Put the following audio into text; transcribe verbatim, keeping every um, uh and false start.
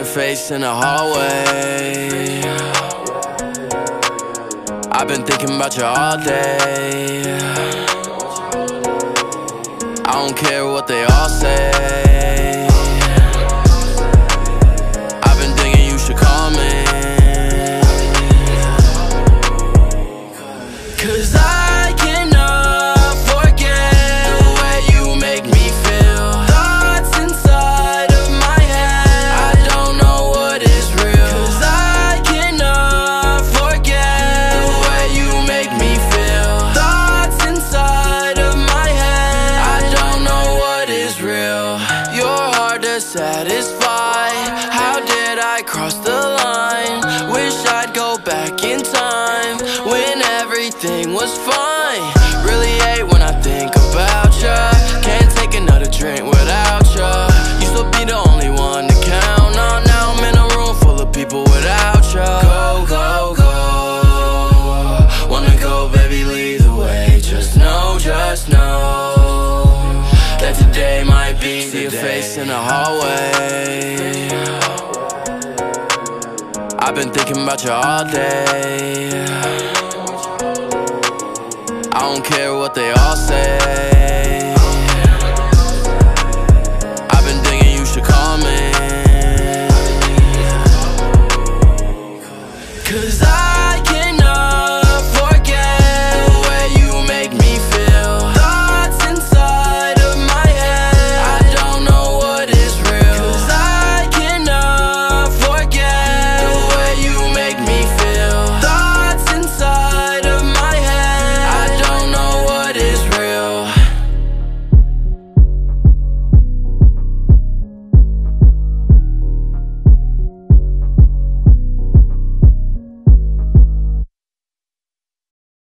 your face in the hallway. I've been thinking about you all day. I don't care what they all say. I've been thinking you should call me, 'cause I cannot forget the way you make me feel. Thoughts inside of my head, I don't know what is real. 'Cause I cannot forget the way you make me feel. Thoughts inside of my head, I don't know what is real. You're hard to satisfy. How did I cross the line? Wish I'd go back in time when everything was fine. Really hate when I think about ya. Can't take another drink without ya. Used to be the only one to count on. Now I'm in a room full of people without ya. Go, go, go. Wanna go, baby, lead the way. Just know, just know that today might be the day. See your face in the hallway. I've been thinking about you all day. I don't care what they all say.